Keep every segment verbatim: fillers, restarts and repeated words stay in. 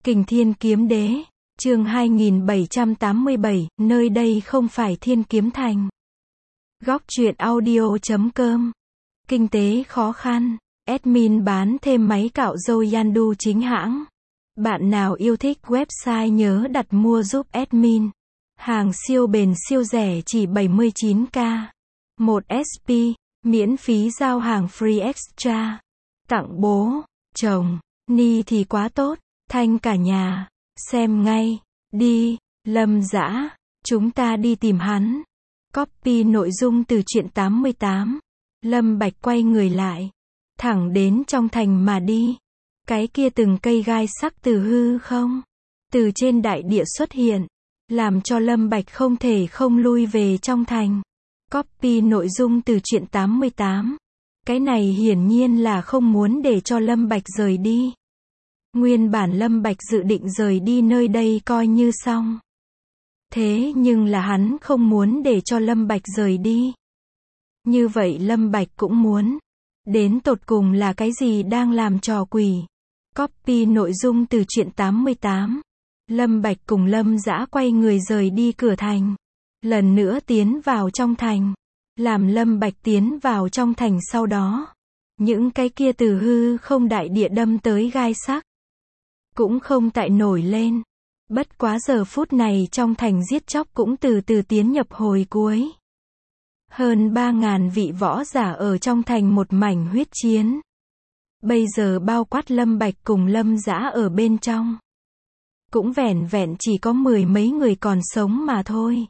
Kình Thiên Kiếm Đế, chương hai nghìn bảy trăm tám mươi bảy, nơi đây không phải Thiên Kiếm Thành. Góc truyện audio chấm com. Kinh tế khó khăn, admin bán thêm máy cạo râu Yandu chính hãng. Bạn nào yêu thích website nhớ đặt mua giúp admin. Hàng siêu bền siêu rẻ chỉ bảy mươi chín k. một ét pê, miễn phí giao hàng free extra. Tặng bố, chồng, ni thì quá tốt, thanh cả nhà. Xem ngay, đi, Lâm Dã, chúng ta đi tìm hắn. Copy nội dung từ truyện tám mươi tám. Lâm Bạch quay người lại, thẳng đến trong thành mà đi. Cái kia từng cây gai sắc từ hư không, từ trên đại địa xuất hiện, làm cho Lâm Bạch không thể không lui về trong thành. Copy nội dung từ truyện tám mươi tám. Cái này hiển nhiên là không muốn để cho Lâm Bạch rời đi. Nguyên bản Lâm Bạch dự định rời đi nơi đây coi như xong. Thế nhưng là hắn không muốn để cho Lâm Bạch rời đi. Như vậy Lâm Bạch cũng muốn. Đến tột cùng là cái gì đang làm trò quỷ? Copy nội dung từ truyện tám mươi tám. Lâm Bạch cùng Lâm Dã quay người rời đi cửa thành. Lần nữa tiến vào trong thành. Làm Lâm Bạch tiến vào trong thành sau đó. Những cái kia từ hư không đại địa đâm tới gai sắc. Cũng không tại nổi lên. Bất quá giờ phút này trong thành giết chóc cũng từ từ tiến nhập hồi cuối. Hơn ba ngàn vị võ giả ở trong thành một mảnh huyết chiến. Bây giờ bao quát Lâm Bạch cùng Lâm Dã ở bên trong. Cũng vẻn vẹn chỉ có mười mấy người còn sống mà thôi.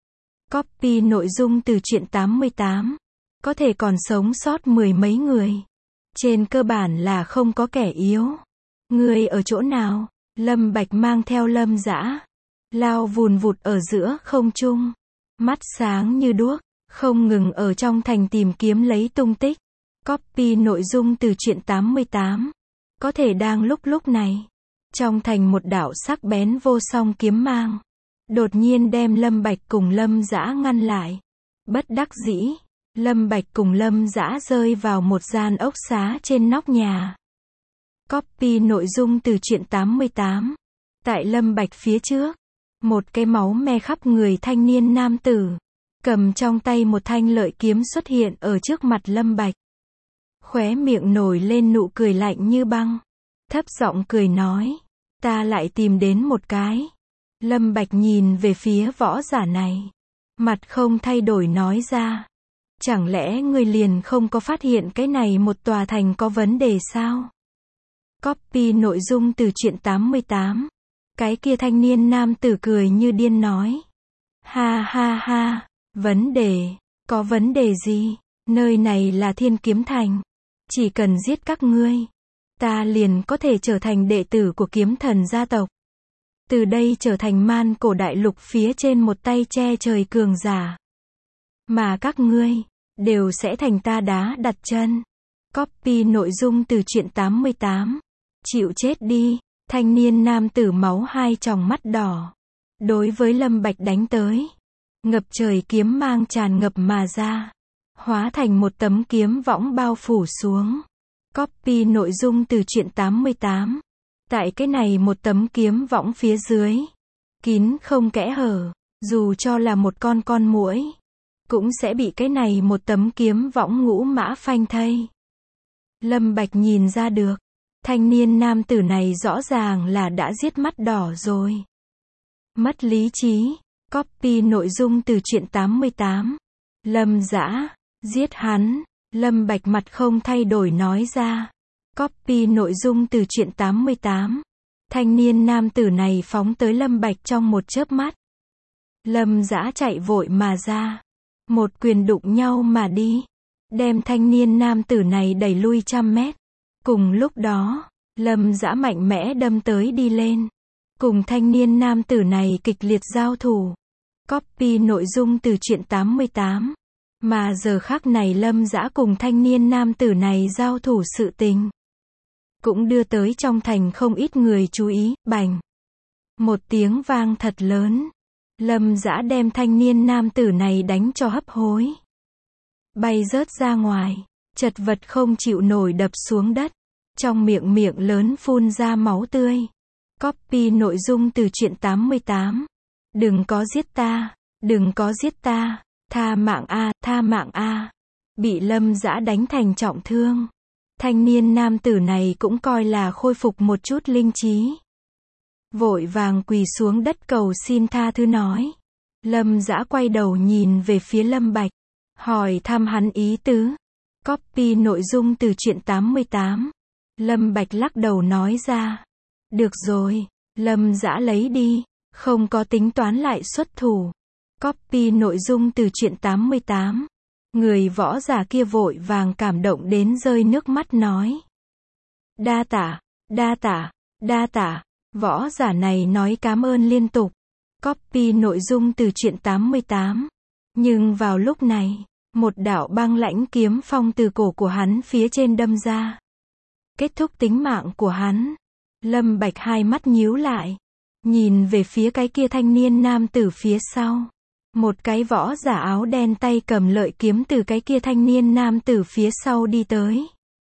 Copy nội dung từ truyện tám mươi tám. Có thể còn sống sót mười mấy người. Trên cơ bản là không có kẻ yếu. Người ở chỗ nào? Lâm Bạch mang theo Lâm Dã. Lao vùn vụt ở giữa không trung. Mắt sáng như đuốc. Không ngừng ở trong thành tìm kiếm lấy tung tích. Copy nội dung từ truyện tám mươi tám. Có thể đang lúc lúc này. Trong thành một đạo sắc bén vô song kiếm mang. Đột nhiên đem Lâm Bạch cùng Lâm Dã ngăn lại. Bất đắc dĩ. Lâm Bạch cùng Lâm Dã rơi vào một gian ốc xá trên nóc nhà. Copy nội dung từ truyện tám mươi tám. Tại Lâm Bạch phía trước. Một cái máu me khắp người thanh niên nam tử. Cầm trong tay một thanh lợi kiếm xuất hiện ở trước mặt Lâm Bạch. Khóe miệng nổi lên nụ cười lạnh như băng. Thấp giọng cười nói. Ta lại tìm đến một cái. Lâm Bạch nhìn về phía võ giả này. Mặt không thay đổi nói ra. Chẳng lẽ ngươi liền không có phát hiện cái này một tòa thành có vấn đề sao? Copy nội dung từ truyện tám mươi tám. Cái kia thanh niên nam tử cười như điên nói. Ha ha ha, vấn đề, có vấn đề gì? Nơi này là Thiên Kiếm Thành. Chỉ cần giết các ngươi, ta liền có thể trở thành đệ tử của kiếm thần gia tộc. Từ đây trở thành man cổ đại lục phía trên một tay che trời cường giả. Mà các ngươi, đều sẽ thành ta đá đặt chân. Copy nội dung từ truyện tám mươi tám. Chịu chết đi, thanh niên nam tử máu hai tròng mắt đỏ. Đối với Lâm Bạch đánh tới. Ngập trời kiếm mang tràn ngập mà ra. Hóa thành một tấm kiếm võng bao phủ xuống. Copy nội dung từ truyện tám mươi tám. Tại cái này một tấm kiếm võng phía dưới. Kín không kẽ hở. Dù cho là một con con muỗi. Cũng sẽ bị cái này một tấm kiếm võng ngũ mã phanh thây. Lâm Bạch nhìn ra được. Thanh niên nam tử này rõ ràng là đã giết mắt đỏ rồi. Mất lý trí. Copy nội dung từ truyện tám mươi tám. Lâm Dã, giết hắn. Lâm Bạch mặt không thay đổi nói ra. Copy nội dung từ truyện tám mươi tám. Thanh niên nam tử này phóng tới Lâm Bạch trong một chớp mắt. Lâm Dã chạy vội mà ra. Một quyền đụng nhau mà đi. Đem thanh niên nam tử này đẩy lui trăm mét. Cùng lúc đó, Lâm Dã mạnh mẽ đâm tới đi lên. Cùng thanh niên nam tử này kịch liệt giao thủ. Copy nội dung từ truyện tám mươi tám. Mà giờ khắc này Lâm Dã cùng thanh niên nam tử này giao thủ sự tình. Cũng đưa tới trong thành không ít người chú ý, bành. Một tiếng vang thật lớn. Lâm Dã đem thanh niên nam tử này đánh cho hấp hối. Bay rớt ra ngoài, chật vật không chịu nổi đập xuống đất. Trong miệng miệng lớn phun ra máu tươi. Copy nội dung từ truyện tám mươi tám. Đừng có giết ta, đừng có giết ta, tha mạng a, tha mạng a. Bị Lâm Dã đánh thành trọng thương. Thanh niên nam tử này cũng coi là khôi phục một chút linh trí. Vội vàng quỳ xuống đất cầu xin tha thứ nói. Lâm Dã quay đầu nhìn về phía Lâm Bạch, hỏi thăm hắn ý tứ. Copy nội dung từ truyện tám mươi tám. Lâm Bạch lắc đầu nói ra. Được rồi, Lâm Dã lấy đi, không có tính toán lại xuất thủ. Copy nội dung từ truyện tám mươi tám. Người võ giả kia vội vàng cảm động đến rơi nước mắt nói. Đa tạ, đa tạ, đa tạ. Võ giả này nói cảm ơn liên tục. Copy nội dung từ truyện tám mươi tám. Nhưng vào lúc này, một đạo băng lãnh kiếm phong từ cổ của hắn phía trên đâm ra. Kết thúc tính mạng của hắn. Lâm Bạch hai mắt nhíu lại, nhìn về phía cái kia thanh niên nam tử phía sau. Một cái võ giả áo đen tay cầm lợi kiếm từ cái kia thanh niên nam tử phía sau đi tới.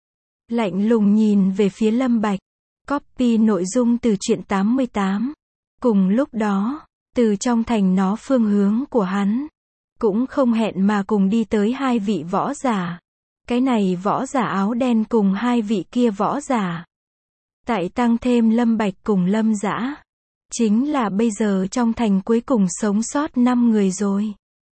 Lạnh lùng nhìn về phía Lâm Bạch. Copy nội dung từ truyện tám mươi tám. Cùng lúc đó, từ trong thành nó phương hướng của hắn, cũng không hẹn mà cùng đi tới hai vị võ giả. Cái này võ giả áo đen cùng hai vị kia võ giả. Tại tăng thêm Lâm Bạch cùng Lâm Dã. Chính là bây giờ trong thành cuối cùng sống sót năm người rồi.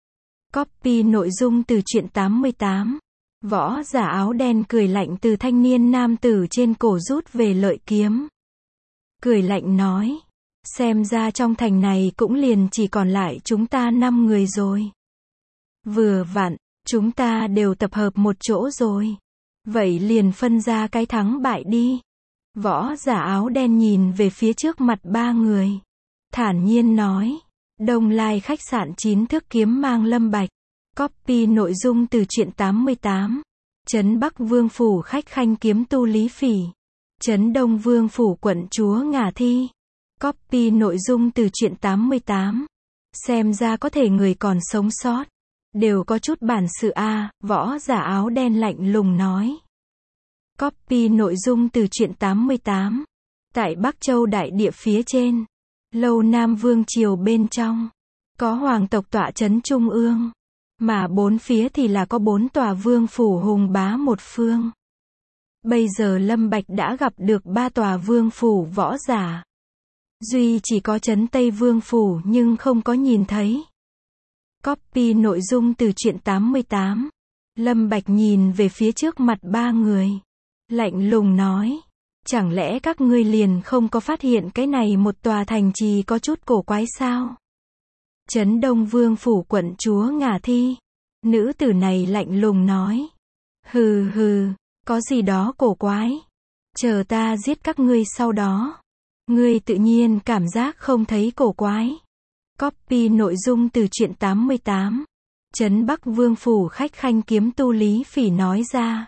Copy nội dung từ truyện tám mươi tám. Võ giả áo đen cười lạnh từ thanh niên nam tử trên cổ rút về lợi kiếm. Cười lạnh nói. Xem ra trong thành này cũng liền chỉ còn lại chúng ta năm người rồi. Vừa vặn, chúng ta đều tập hợp một chỗ rồi. Vậy liền phân ra cái thắng bại đi. Võ giả áo đen nhìn về phía trước mặt ba người. Thản nhiên nói. Đông Lai khách sạn chín thước kiếm mang Lâm Bạch. Copy nội dung từ truyện tám mươi tám. Trấn Bắc Vương phủ khách khanh kiếm tu Lý Phỉ. Trấn Đông Vương phủ quận chúa Ngả Thi. Copy nội dung từ truyện tám mươi tám. Xem ra có thể người còn sống sót. Đều có chút bản sự a, võ giả áo đen lạnh lùng nói. Copy nội dung từ truyện tám mươi tám. Tại Bắc Châu đại địa phía trên, Lâu Nam Vương triều bên trong, có hoàng tộc tọa trấn trung ương, mà bốn phía thì là có bốn tòa vương phủ hùng bá một phương. Bây giờ Lâm Bạch đã gặp được ba tòa vương phủ võ giả. Duy chỉ có trấn Tây Vương phủ nhưng không có nhìn thấy. Copy nội dung từ truyện tám mươi tám. Lâm Bạch nhìn về phía trước mặt ba người. Lạnh lùng nói. Chẳng lẽ các ngươi liền không có phát hiện cái này một tòa thành trì có chút cổ quái sao? Trấn Đông Vương phủ quận chúa Ngả Thi. Nữ tử này lạnh lùng nói. Hừ hừ, có gì đó cổ quái. Chờ ta giết các ngươi sau đó. Ngươi tự nhiên cảm giác không thấy cổ quái. Copy nội dung từ truyện tám mươi tám. Trấn Bắc Vương phủ khách khanh kiếm tu Lý Phỉ nói ra.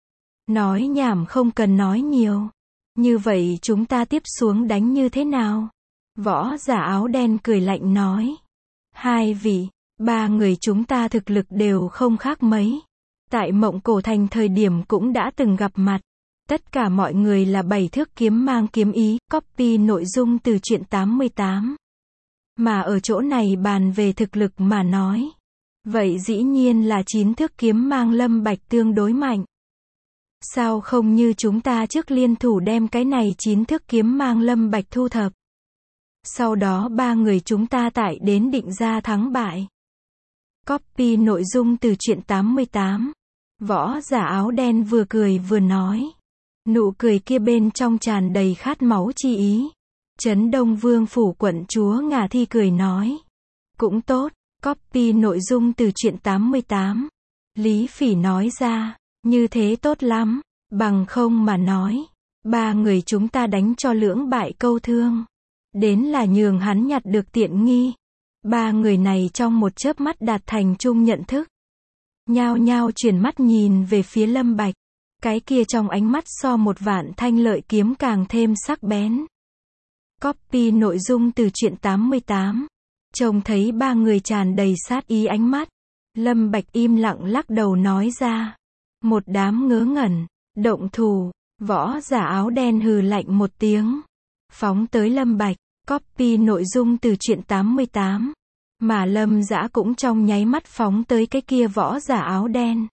Nói nhảm không cần nói nhiều. Như vậy chúng ta tiếp xuống đánh như thế nào? Võ giả áo đen cười lạnh nói. Hai vị, ba người chúng ta thực lực đều không khác mấy. Tại Mộng Cổ Thành thời điểm cũng đã từng gặp mặt. Tất cả mọi người là bảy thước kiếm mang kiếm ý. Copy nội dung từ truyện tám mươi tám. Mà ở chỗ này bàn về thực lực mà nói. Vậy dĩ nhiên là chín thước kiếm mang Lâm Bạch tương đối mạnh. Sao không như chúng ta trước liên thủ đem cái này chín thước kiếm mang Lâm Bạch thu thập. Sau đó ba người chúng ta tại đến định ra thắng bại. Copy nội dung từ truyện tám mươi tám. Võ giả áo đen vừa cười vừa nói. Nụ cười kia bên trong tràn đầy khát máu chi ý. Trấn Đông Vương phủ quận chúa Ngả Thi cười nói. Cũng tốt, copy nội dung từ truyện tám mươi tám. Lý Phỉ nói ra, như thế tốt lắm, bằng không mà nói. Ba người chúng ta đánh cho lưỡng bại câu thương. Đến là nhường hắn nhặt được tiện nghi. Ba người này trong một chớp mắt đạt thành chung nhận thức. Nhao nhao chuyển mắt nhìn về phía Lâm Bạch. Cái kia trong ánh mắt so một vạn thanh lợi kiếm càng thêm sắc bén. Copy nội dung từ truyện tám mươi tám. Trông thấy ba người tràn đầy sát ý ánh mắt. Lâm Bạch im lặng lắc đầu nói ra. Một đám ngớ ngẩn, động thủ, võ giả áo đen hừ lạnh một tiếng. phóng tới Lâm Bạch, copy nội dung từ truyện tám mươi tám. Mà Lâm Dã cũng trong nháy mắt phóng tới cái kia võ giả áo đen.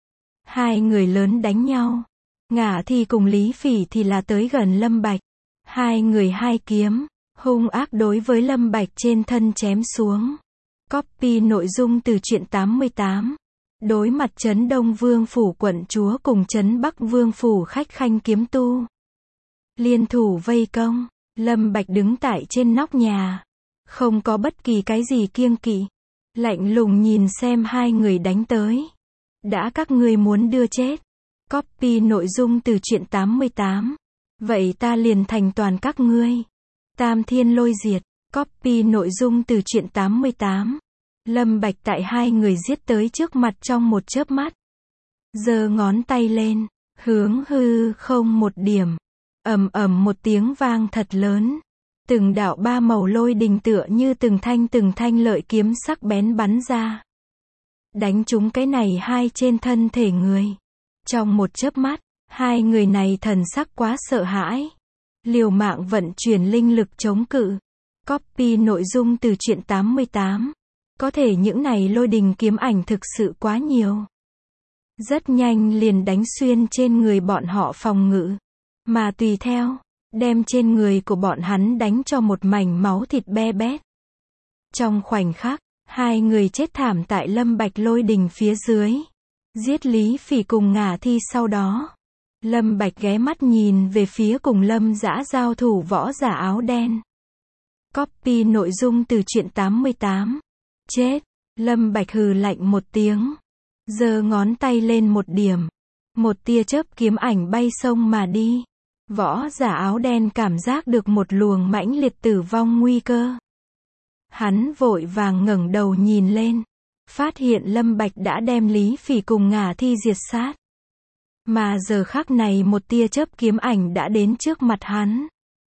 Hai người lớn đánh nhau. Ngả Thi cùng Lý Phỉ thì là tới gần Lâm Bạch. Hai người hai kiếm, hung ác đối với Lâm Bạch trên thân chém xuống. Copy nội dung từ truyện tám mươi tám. Đối mặt Trấn Đông Vương phủ quận chúa cùng Trấn Bắc Vương phủ khách khanh kiếm tu. Liên thủ vây công, Lâm Bạch đứng tại trên nóc nhà. Không có bất kỳ cái gì kiêng kỵ. Lạnh lùng nhìn xem hai người đánh tới. Đã các ngươi muốn đưa chết. Copy nội dung từ truyện tám mươi tám. Vậy ta liền thành toàn các ngươi. Tam thiên lôi diệt. Copy nội dung từ truyện tám mươi tám. Lâm Bạch tại hai người giết tới trước mặt trong một chớp mắt. Giơ ngón tay lên, hướng hư không một điểm. Ầm ầm một tiếng vang thật lớn. Từng đạo ba màu lôi đình tựa như từng thanh từng thanh lợi kiếm sắc bén bắn ra. Đánh trúng cái này hai trên thân thể người. Trong một chớp mắt, hai người này thần sắc quá sợ hãi. Liều mạng vận chuyển linh lực chống cự. Copy nội dung từ truyện tám mươi tám. Có thể những này lôi đình kiếm ảnh thực sự quá nhiều. Rất nhanh liền đánh xuyên trên người bọn họ phòng ngự. Mà tùy theo, đem trên người của bọn hắn đánh cho một mảnh máu thịt be bét. Trong khoảnh khắc, hai người chết thảm tại Lâm Bạch lôi đình phía dưới. Giết Lý Phỉ cùng Ngả Thi sau đó. Lâm Bạch ghé mắt nhìn về phía cùng Lâm Dã giao thủ võ giả áo đen. Copy nội dung từ truyện tám mươi tám. Chết. Lâm Bạch hừ lạnh một tiếng. Giơ ngón tay lên một điểm. Một tia chớp kiếm ảnh bay sông mà đi. Võ giả áo đen cảm giác được một luồng mãnh liệt tử vong nguy cơ. Hắn vội vàng ngẩng đầu nhìn lên. Phát hiện Lâm Bạch đã đem Lý Phỉ cùng Ngả Thi diệt sát. Mà giờ khắc này một tia chớp kiếm ảnh đã đến trước mặt hắn.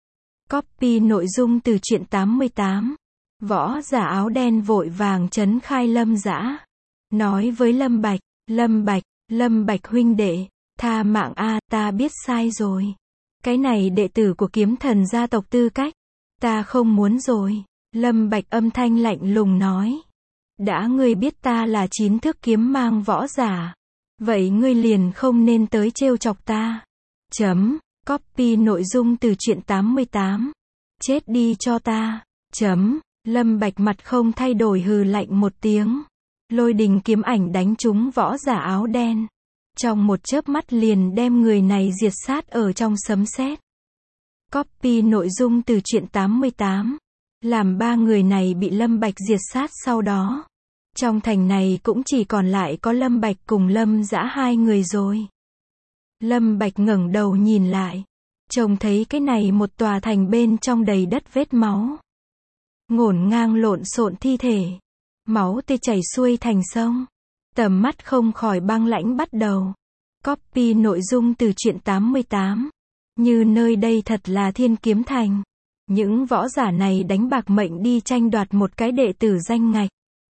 Copy nội dung từ truyện tám mươi tám. Võ giả áo đen vội vàng trấn khai Lâm Dã. Nói với Lâm Bạch, Lâm Bạch, Lâm Bạch huynh đệ, tha mạng a, ta biết sai rồi. Cái này đệ tử của kiếm thần gia tộc tư cách, ta không muốn rồi. Lâm Bạch âm thanh lạnh lùng nói. Đã ngươi biết ta là chín thước kiếm mang võ giả. Vậy ngươi liền không nên tới trêu chọc ta. Chấm, copy nội dung từ truyện tám mươi tám. Chết đi cho ta. Chấm, Lâm Bạch mặt không thay đổi hừ lạnh một tiếng. Lôi đình kiếm ảnh đánh trúng võ giả áo đen. Trong một chớp mắt liền đem người này diệt sát ở trong sấm sét. Copy nội dung từ truyện tám mươi tám. Làm ba người này bị Lâm Bạch diệt sát sau đó. Trong thành này cũng chỉ còn lại có Lâm Bạch cùng Lâm Dã hai người rồi. Lâm Bạch ngẩng đầu nhìn lại. Trông thấy cái này một tòa thành bên trong đầy đất vết máu. Ngổn ngang lộn xộn thi thể. Máu tươi chảy xuôi thành sông. Tầm mắt không khỏi băng lãnh bắt đầu. Copy nội dung từ truyện tám mươi tám. Như nơi đây thật là Thiên Kiếm Thành. Những võ giả này đánh bạc mệnh đi tranh đoạt một cái đệ tử danh ngạch.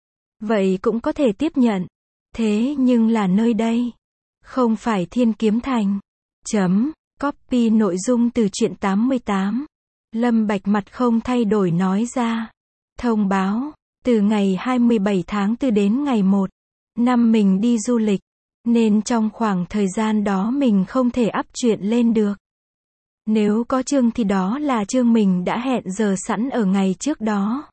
Vậy cũng có thể tiếp nhận. Thế nhưng là nơi đây. Không phải Thiên Kiếm Thành. Chấm. Copy nội dung từ truyện tám mươi tám. Lâm Bạch mặt không thay đổi nói ra. Thông báo. Từ ngày hai mươi bảy tháng tư đến ngày một. Năm mình đi du lịch. Nên trong khoảng thời gian đó mình không thể up chuyện lên được. Nếu có chương thì đó là chương mình đã hẹn giờ sẵn ở ngày trước đó.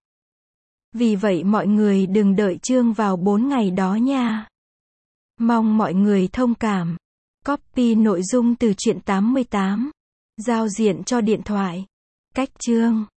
Vì vậy mọi người đừng đợi chương vào bốn ngày đó nha. Mong mọi người thông cảm. Copy nội dung từ truyện tám mươi tám. Giao diện cho điện thoại. Cách chương.